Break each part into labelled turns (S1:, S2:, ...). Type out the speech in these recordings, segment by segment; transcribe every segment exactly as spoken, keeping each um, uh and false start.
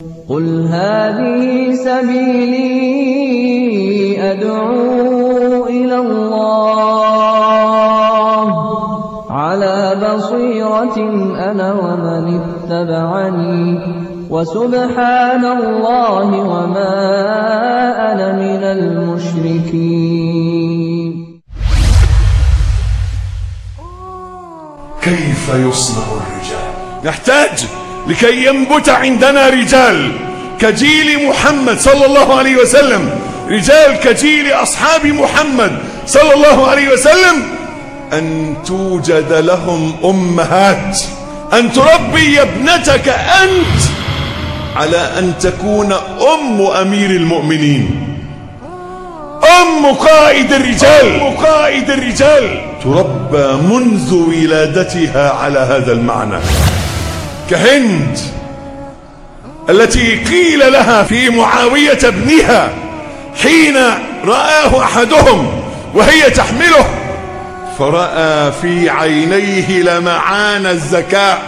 S1: قل هذه سبيلي أدعو إلى الله على بصيرة أنا ومن اتبعني وسبحان الله وما أنا من المشركين.
S2: كيف يصنع الرجال؟ نحتاج لكي ينبت عندنا رجال كجيل محمد صلى الله عليه وسلم، رجال كجيل أصحاب محمد صلى الله عليه وسلم، أن توجد لهم أمهات، أن تربي ابنتك أنت على أن تكون أم أمير المؤمنين، أم قائد الرجال، أم قائد الرجال، تربى منذ ولادتها على هذا المعنى، كهند التي قيل لها في معاوية ابنها حين رآه أحدهم وهي تحمله فرأى في عينيه لمعان الذكاء،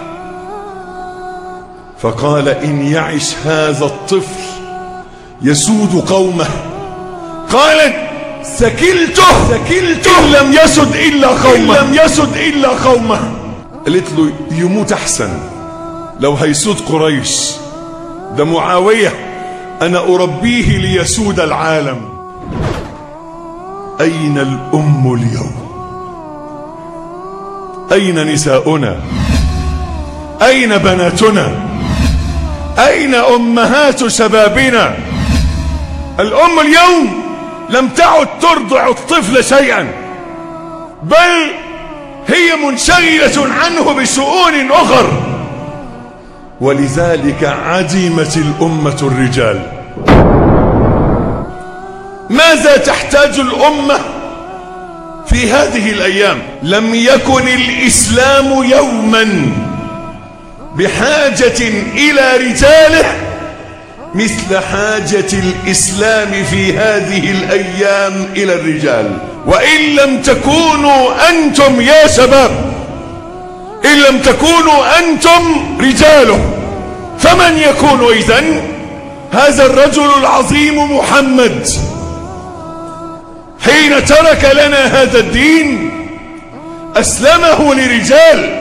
S2: فقال إن يعش هذا الطفل يسود قومه، قالت سكلته سكلته إن لم يسد إلا قومه، إن لم يسد إلا قومه. قالت له يموت أحسن لو هيسود قريش، ده معاوية أنا أربيه ليسود العالم. أين الأم اليوم؟ أين نساؤنا؟ أين بناتنا؟ أين أمهات شبابنا؟ الأم اليوم لم تعد ترضع الطفل شيئا، بل هي منشغلة عنه بشؤون أخر، ولذلك عدمت الأمة الرجال. ماذا تحتاج الأمة في هذه الأيام؟ لم يكن الإسلام يوما بحاجة إلى رجاله مثل حاجة الإسلام في هذه الأيام إلى الرجال. وإن لم تكونوا أنتم يا شباب، إن لم تكونوا أنتم رجاله، فمن يكون إذن؟ هذا الرجل العظيم محمد حين ترك لنا هذا الدين أسلمه لرجال،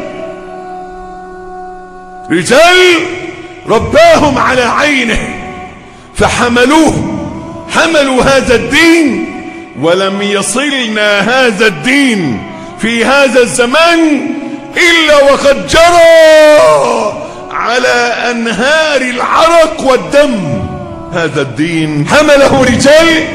S2: رجال رباهم على عينه فحملوه، حملوا هذا الدين، ولم يصلنا هذا الدين في هذا الزمان إلا وقد جرى على أنهار العرق والدم. هذا الدين حمله رجال،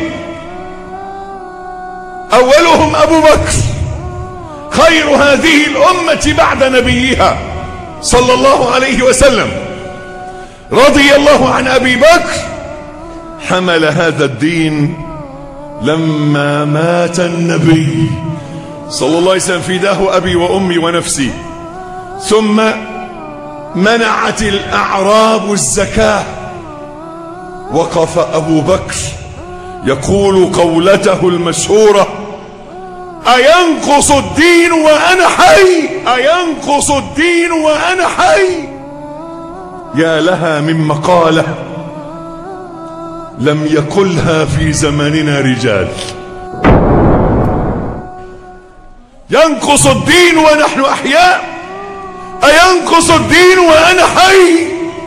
S2: أولهم أبو بكر خير هذه الأمة بعد نبيها صلى الله عليه وسلم، رضي الله عن أبي بكر، حمل هذا الدين لما مات النبي صلى الله عليه وسلم فداه أبي وأمي ونفسي. ثم منعت الأعراب الزكاة، وقف أبو بكر يقول قولته المشهورة أينقص الدين وأنا حي، أينقص الدين وأنا حي. يا لها من مقالة لم يقلها في زماننا رجال. ينقص الدين ونحن أحياء، أينقص الدين وأنا حي.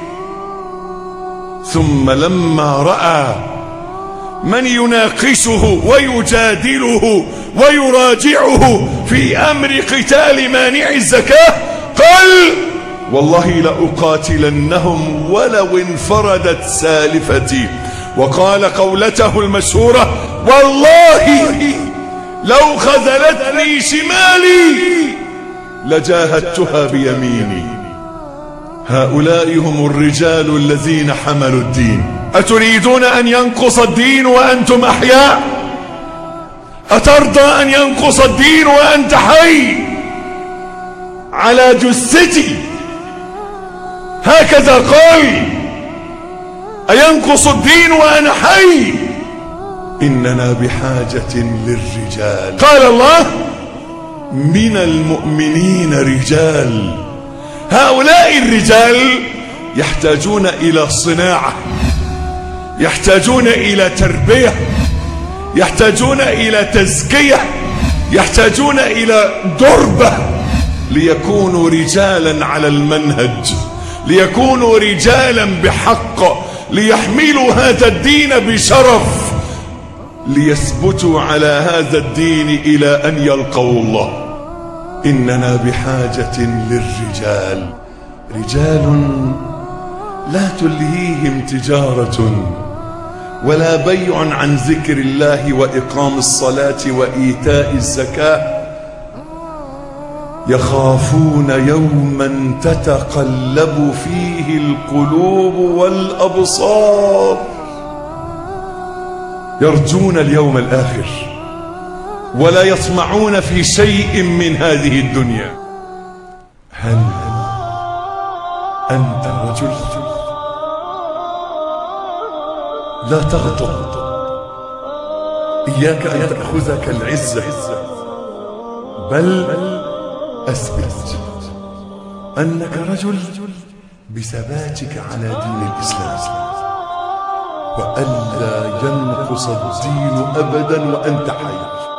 S2: ثم لما رأى من يناقشه ويجادله ويراجعه في أمر قتال مانع الزكاة قال والله لأقاتلنهم ولو انفردت سالفتي. وقال قولته المشهورة والله لو خذلتني شمالي لجاهدتها بيميني. هؤلاء هم الرجال الذين حملوا الدين. أتريدون أن ينقص الدين وأنتم أحياء؟ أترضى أن ينقص الدين وأنت حي على جثتي؟ هكذا قال أينقص الدين وأنا حي؟ إننا بحاجة للرجال. قال الله من المؤمنين رجال. هؤلاء الرجال يحتاجون إلى صناعة، يحتاجون إلى تربية، يحتاجون إلى تزكية، يحتاجون إلى دربة ليكونوا رجالا على المنهج، ليكونوا رجالا بحق، ليحملوا هذا الدين بشرف، ليثبتوا على هذا الدين إلى أن يلقوا الله. إننا بحاجة للرجال، رجال لا تلهيهم تجارة ولا بيع عن ذكر الله وإقام الصلاة وإيتاء الزكاة، يخافون يوما تتقلب فيه القلوب والأبصار، يرجون اليوم الآخر ولا يطمعون في شيء من هذه الدنيا. هل أنت رجل؟ لا تغضب، إياك أن تأخذك العزة، بل أثبت أنك رجل بثباتك على دين الإسلام، وألا ينقص الدين أبدا وأنت حي.